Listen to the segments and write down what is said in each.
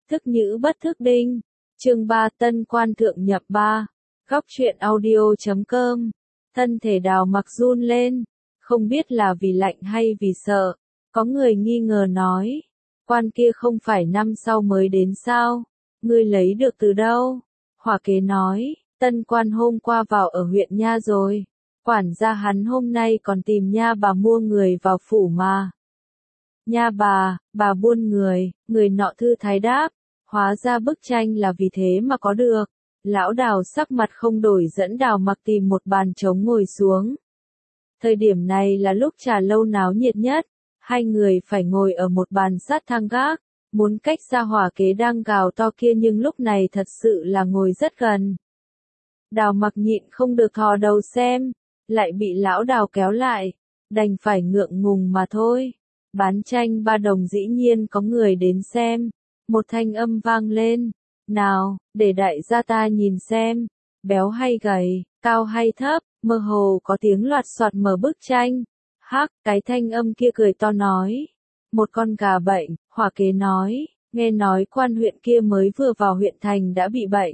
Thức nhữ bất thức đinh. Chương 3 Tân quan thượng nhập 3. Góc truyện audio.com. Thân thể Đào Mặc run lên, không biết là vì lạnh hay vì sợ. Có người nghi ngờ nói, quan kia không phải năm sau mới đến sao? Ngươi lấy được từ đâu? Hỏa kế nói, tân quan hôm qua vào ở huyện Nha rồi. Quản gia hắn hôm nay còn tìm Nha bà mua người vào phủ mà. Nha bà buôn người, người nọ thư thái đáp, hóa ra bức tranh là vì thế mà có được. Lão Đào sắc mặt không đổi dẫn Đào Mặc tìm một bàn trống ngồi xuống. Thời điểm này là lúc trà lâu náo nhiệt nhất, hai người phải ngồi ở một bàn sát thang gác, muốn cách xa hỏa kế đang gào to kia nhưng lúc này thật sự là ngồi rất gần. Đào Mặc nhịn không được thò đầu xem, lại bị lão Đào kéo lại, đành phải ngượng ngùng mà thôi. Bán tranh 3 đồng dĩ nhiên có người đến xem, một thanh âm vang lên, nào, để đại gia ta nhìn xem, béo hay gầy, cao hay thấp, mơ hồ có tiếng loạt soạt mở bức tranh. Hắc, cái thanh âm kia cười to nói, một con gà bệnh, hỏa kế nói, nghe nói quan huyện kia mới vừa vào huyện thành đã bị bệnh.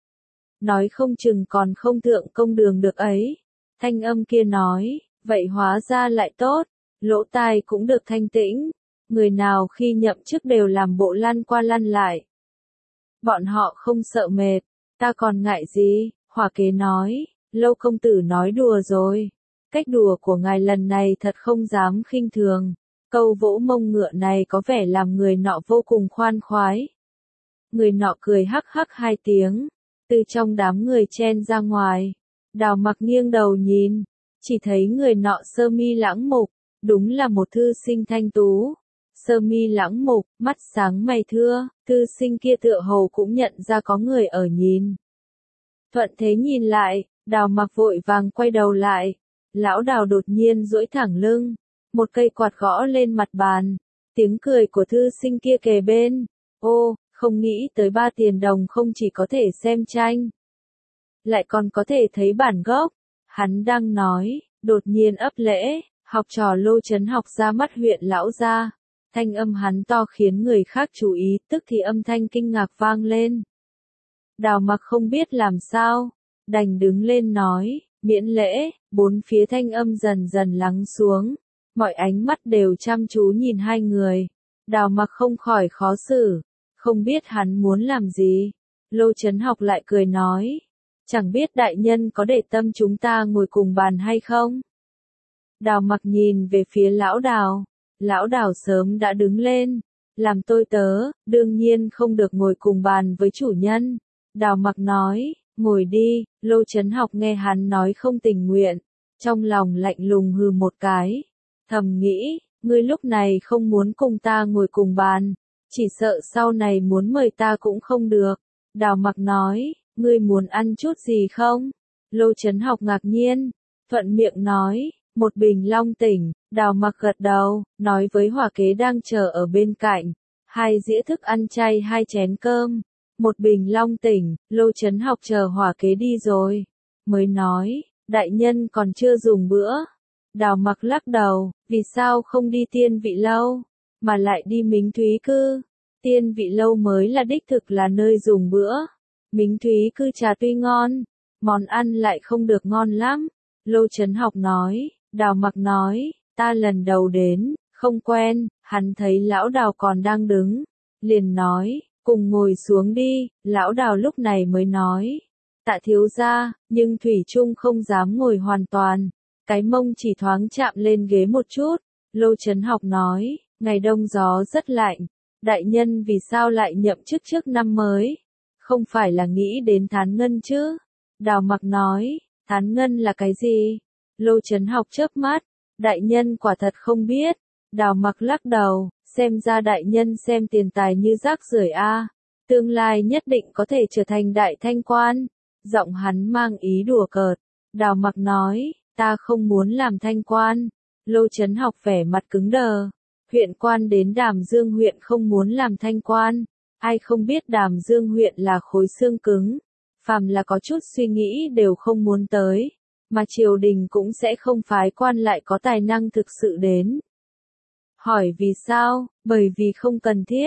Nói không chừng còn không thượng công đường được ấy. Thanh âm kia nói, vậy hóa ra lại tốt, lỗ tai cũng được thanh tĩnh, người nào khi nhậm chức đều làm bộ lăn qua lăn lại. Bọn họ không sợ mệt, ta còn ngại gì, hỏa kế nói, Lâu công tử nói đùa rồi. Cách đùa của ngài lần này thật không dám khinh thường. Câu vỗ mông ngựa này có vẻ làm người nọ vô cùng khoan khoái. Người nọ cười hắc hắc 2 tiếng, từ trong đám người chen ra ngoài. Đào Mặc nghiêng đầu nhìn, chỉ thấy người nọ sơ mi lãng mục, đúng là một thư sinh thanh tú. Sơ mi lãng mục, mắt sáng mày thưa, thư sinh kia tựa hồ cũng nhận ra có người ở nhìn. Thuận thế nhìn lại, Đào Mặc vội vàng quay đầu lại. Lão Đào đột nhiên duỗi thẳng lưng, một cây quạt gõ lên mặt bàn, tiếng cười của thư sinh kia kề bên. Ô, không nghĩ tới 3 tiền đồng không chỉ có thể xem tranh, lại còn có thể thấy bản gốc. Hắn đang nói, đột nhiên ấp lễ, học trò Lô Chấn Học ra mắt huyện lão gia. Thanh âm hắn to khiến người khác chú ý, tức thì âm thanh kinh ngạc vang lên. Đào Mặc không biết làm sao, đành đứng lên nói, miễn lễ. Bốn phía thanh âm dần dần lắng xuống, mọi ánh mắt đều chăm chú nhìn hai người. Đào Mặc không khỏi khó xử, không biết hắn muốn làm gì. Lô Chấn Học lại cười nói, chẳng biết đại nhân có để tâm chúng ta ngồi cùng bàn hay không? Đào Mặc nhìn về phía lão Đào. Lão Đào sớm đã đứng lên, làm tôi tớ, đương nhiên không được ngồi cùng bàn với chủ nhân. Đào Mặc nói, ngồi đi. Lô Chấn Học nghe hắn nói không tình nguyện, trong lòng lạnh lùng hừ một cái, thầm nghĩ, ngươi lúc này không muốn cùng ta ngồi cùng bàn, chỉ sợ sau này muốn mời ta cũng không được. Đào Mặc nói, ngươi muốn ăn chút gì không? Lô Chấn Học ngạc nhiên, thuận miệng nói, một bình long tỉnh. Đào Mặc gật đầu, nói với hỏa kế đang chờ ở bên cạnh, 2 dĩa thức ăn chay 2 chén cơm, một bình long tỉnh. Lô Chấn Học chờ hỏa kế đi rồi, mới nói, đại nhân còn chưa dùng bữa. Đào Mặc lắc đầu, vì sao không đi Tiên Vị Lâu, mà lại đi Mính Thúy Cư? Tiên Vị Lâu mới là đích thực là nơi dùng bữa. Mính Thúy Cư trà tuy ngon, món ăn lại không được ngon lắm. Lô Chấn Học nói. Đào Mặc nói, ta lần đầu đến, không quen. Hắn thấy lão Đào còn đang đứng, liền nói, cùng ngồi xuống đi. Lão Đào lúc này mới nói, tạ thiếu gia, nhưng thủy chung không dám ngồi hoàn toàn, cái mông chỉ thoáng chạm lên ghế một chút. Lô Chấn Học nói, ngày đông gió rất lạnh, đại nhân vì sao lại nhậm chức trước năm mới? Không phải là nghĩ đến Thán Ngân chứ? Đào Mặc nói, Thán Ngân là cái gì? Lô Chấn Học chớp mắt, đại nhân quả thật không biết. Đào Mặc lắc đầu, xem ra đại nhân xem tiền tài như rác rưởi a, tương lai nhất định có thể trở thành đại thanh quan. Giọng hắn mang ý đùa cợt. Đào Mặc nói, ta không muốn làm thanh quan. Lô Chấn Học vẻ mặt cứng đờ. Huyện quan đến Đàm Dương huyện không muốn làm thanh quan. Ai không biết Đàm Dương huyện là khối xương cứng, phàm là có chút suy nghĩ đều không muốn tới, mà triều đình cũng sẽ không phái quan lại có tài năng thực sự đến. Hỏi vì sao? Bởi vì không cần thiết.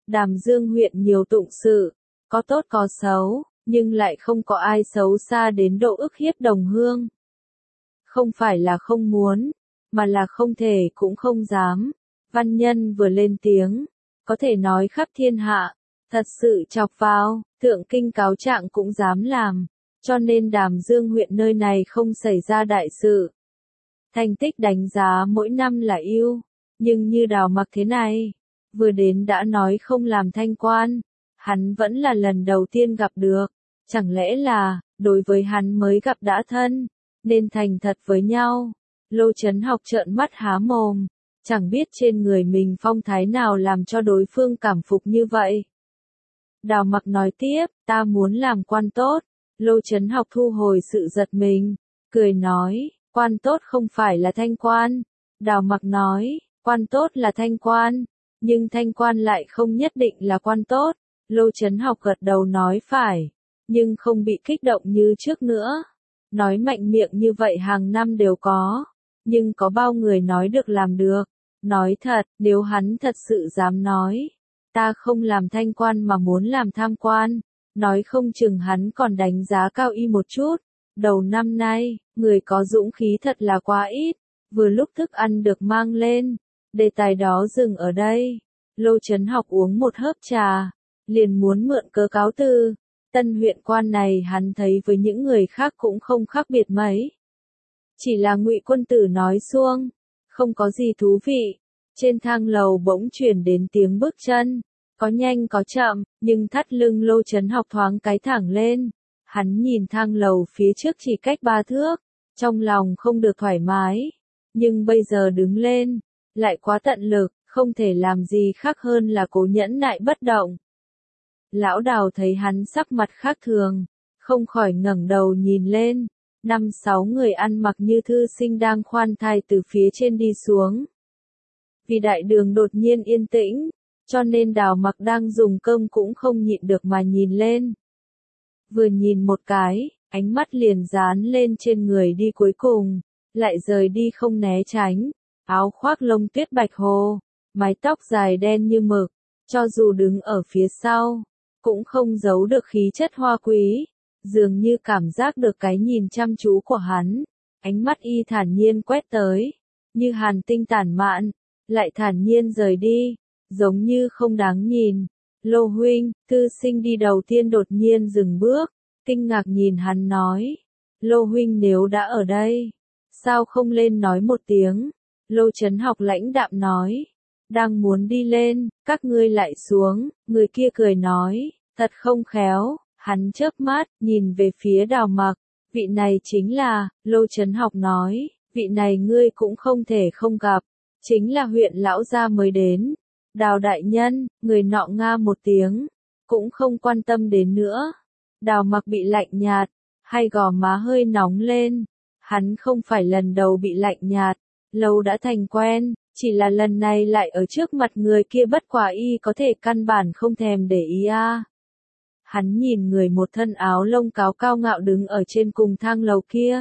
Đàm Dương huyện nhiều tụng sự, có tốt có xấu, nhưng lại không có ai xấu xa đến độ ức hiếp đồng hương. Không phải là không muốn, mà là không thể cũng không dám. Văn nhân vừa lên tiếng, có thể nói khắp thiên hạ, thật sự chọc vào, thượng kinh cáo trạng cũng dám làm, cho nên Đàm Dương huyện nơi này không xảy ra đại sự. Thành tích đánh giá mỗi năm là ưu, nhưng như Đào Mặc thế này, vừa đến đã nói không làm thanh quan, hắn vẫn là lần đầu tiên gặp được, chẳng lẽ là, đối với hắn mới gặp đã thân, nên thành thật với nhau. Lô Chấn Học trợn mắt há mồm, chẳng biết trên người mình phong thái nào làm cho đối phương cảm phục như vậy. Đào Mặc nói tiếp, ta muốn làm quan tốt. Lô Chấn Học thu hồi sự giật mình, cười nói, quan tốt không phải là thanh quan. Đào Mặc nói, quan tốt là thanh quan, nhưng thanh quan lại không nhất định là quan tốt. Lô Chấn Học gật đầu nói phải, nhưng không bị kích động như trước nữa. Nói mạnh miệng như vậy hàng năm đều có, nhưng có bao người nói được làm được. Nói thật, nếu hắn thật sự dám nói, ta không làm thanh quan mà muốn làm tham quan, nói không chừng hắn còn đánh giá cao y một chút. Đầu năm nay, người có dũng khí thật là quá ít, vừa lúc thức ăn được mang lên, đề tài đó dừng ở đây. Lô Chấn Học uống một hớp trà, liền muốn mượn cớ cáo từ. Tân huyện quan này hắn thấy với những người khác cũng không khác biệt mấy. Chỉ là Ngụy Quân Tử nói xuông, không có gì thú vị. Trên thang lầu bỗng truyền đến tiếng bước chân, có nhanh có chậm, nhưng thắt lưng Lô Chấn Học thoáng cái thẳng lên. Hắn nhìn thang lầu phía trước chỉ cách 3 thước, trong lòng không được thoải mái, nhưng bây giờ đứng lên, lại quá tận lực, không thể làm gì khác hơn là cố nhẫn nại bất động. Lão Đào thấy hắn sắc mặt khác thường, không khỏi ngẩng đầu nhìn lên, 5-6 người ăn mặc như thư sinh đang khoan thai từ phía trên đi xuống. Vì đại đường đột nhiên yên tĩnh, cho nên Đào Mặc đang dùng cơm cũng không nhịn được mà nhìn lên. Vừa nhìn một cái, ánh mắt liền dán lên trên người đi cuối cùng, lại rời đi không né tránh, áo khoác lông tuyết bạch hồ, mái tóc dài đen như mực, cho dù đứng ở phía sau, cũng không giấu được khí chất hoa quý, dường như cảm giác được cái nhìn chăm chú của hắn, ánh mắt y thản nhiên quét tới, như hàn tinh tản mạn, lại thản nhiên rời đi, giống như không đáng nhìn. Lô huynh, thư sinh đi đầu tiên đột nhiên dừng bước, kinh ngạc nhìn hắn nói, Lô huynh nếu đã ở đây, sao không lên nói một tiếng? Lô Chấn Học lãnh đạm nói, đang muốn đi lên, các ngươi lại xuống. Người kia cười nói, thật không khéo. Hắn chớp mắt, nhìn về phía Đào Mặc, vị này chính là, Lô Chấn Học nói, vị này ngươi cũng không thể không gặp, chính là huyện lão gia mới đến. Đào đại nhân, người nọ nga một tiếng, cũng không quan tâm đến nữa. Đào Mặc bị lạnh nhạt, hay gò má hơi nóng lên. Hắn không phải lần đầu bị lạnh nhạt, lâu đã thành quen, chỉ là lần này lại ở trước mặt người kia bất quả y có thể căn bản không thèm để ý a. Hắn nhìn người một thân áo lông cáo cao ngạo đứng ở trên cùng thang lầu kia.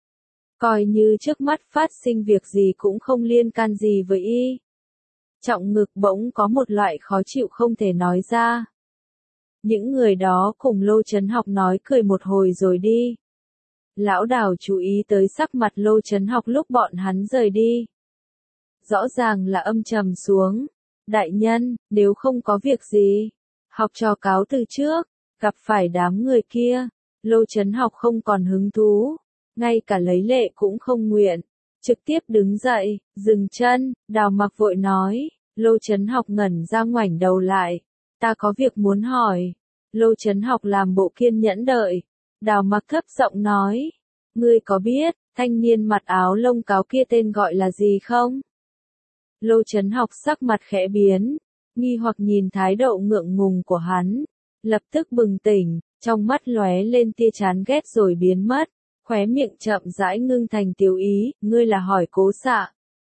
Coi như trước mắt phát sinh việc gì cũng không liên can gì với y. Trọng ngực bỗng có một loại khó chịu không thể nói ra. Những người đó cùng Lô Chấn Học nói cười một hồi rồi đi. Lão Đào chú ý tới sắc mặt Lô Chấn Học lúc bọn hắn rời đi. Rõ ràng là âm trầm xuống. Đại nhân, nếu không có việc gì, học trò cáo từ trước, gặp phải đám người kia, Lô Chấn Học không còn hứng thú, ngay cả lấy lệ cũng không nguyện, trực tiếp đứng dậy, dừng chân. Đào Mặc vội nói, Lô Chấn Học ngẩn ra ngoảnh đầu lại, ta có việc muốn hỏi. Lô Chấn Học làm bộ kiên nhẫn đợi. Đào Mặc thấp giọng nói, ngươi có biết, thanh niên mặc áo lông cáo kia tên gọi là gì không? Lô Chấn Học sắc mặt khẽ biến, nghi hoặc nhìn thái độ ngượng ngùng của hắn, lập tức bừng tỉnh, trong mắt lóe lên tia chán ghét rồi biến mất, khóe miệng chậm rãi ngưng thành tiếu ý, ngươi là hỏi Cố Xạ.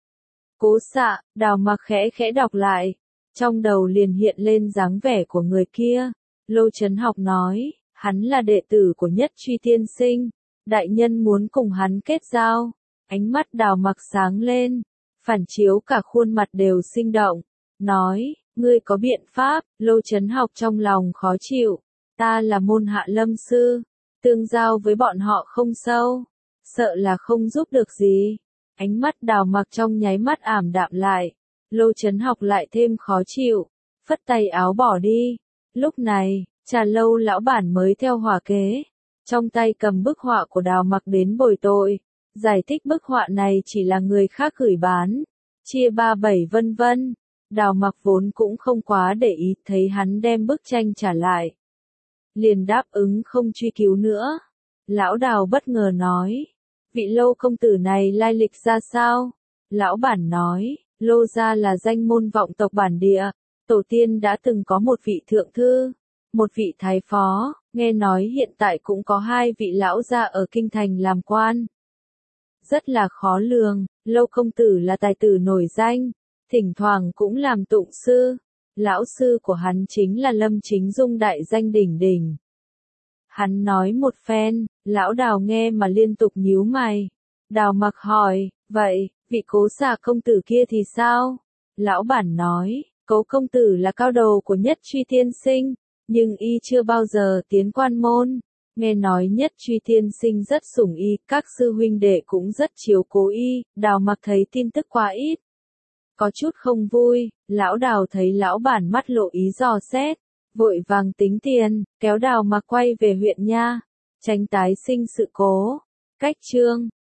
Cố Xạ, Đào Mặc khẽ khẽ đọc lại, trong đầu liền hiện lên dáng vẻ của người kia. Lô Chấn Học nói, hắn là đệ tử của Nhất Truy tiên sinh, đại nhân muốn cùng hắn kết giao. Ánh mắt Đào Mặc sáng lên, phản chiếu cả khuôn mặt đều sinh động, nói, Ngươi có biện pháp, Lô Chấn Học trong lòng khó chịu. Ta là môn hạ lâm sư, tương giao với bọn họ không sâu, sợ là không giúp được gì. Ánh mắt Đào Mặc trong nháy mắt ảm đạm lại, Lô Chấn Học lại thêm khó chịu, phất tay áo bỏ đi. Lúc này, Trà Lâu lão bản mới theo hỏa kế, trong tay cầm bức họa của Đào Mặc đến bồi tội, giải thích bức họa này chỉ là người khác gửi bán, chia 37 vân vân. Đào Mặc vốn cũng không quá để ý, thấy hắn đem bức tranh trả lại, liền đáp ứng không truy cứu nữa. Lão Đào bất ngờ nói, vị Lô công tử này lai lịch ra sao? Lão bản nói, Lô gia là danh môn vọng tộc bản địa, tổ tiên đã từng có một vị thượng thư, một vị thái phó, nghe nói hiện tại cũng có hai vị lão gia ở kinh thành làm quan. Rất là khó lường, Lô công tử là tài tử nổi danh, thỉnh thoảng cũng làm tụng sư. Lão sư của hắn chính là Lâm Chính Dung đại danh đỉnh đỉnh. Hắn nói một phen, lão Đào nghe mà liên tục nhíu mày. Đào Mặc hỏi, vậy, vị Cố Xà công tử kia thì sao? Lão bản nói, Cố công tử là cao đầu của Nhất Truy tiên sinh, nhưng y chưa bao giờ tiến quan môn. Nghe nói Nhất Truy tiên sinh rất sủng y, các sư huynh đệ cũng rất chiếu cố y. Đào Mặc thấy tin tức quá ít, có chút không vui. Lão Đào thấy lão bản mắt lộ ý dò xét, vội vàng tính tiền, kéo Đào Mặc quay về huyện nha, tránh tái sinh sự cố. Cách chương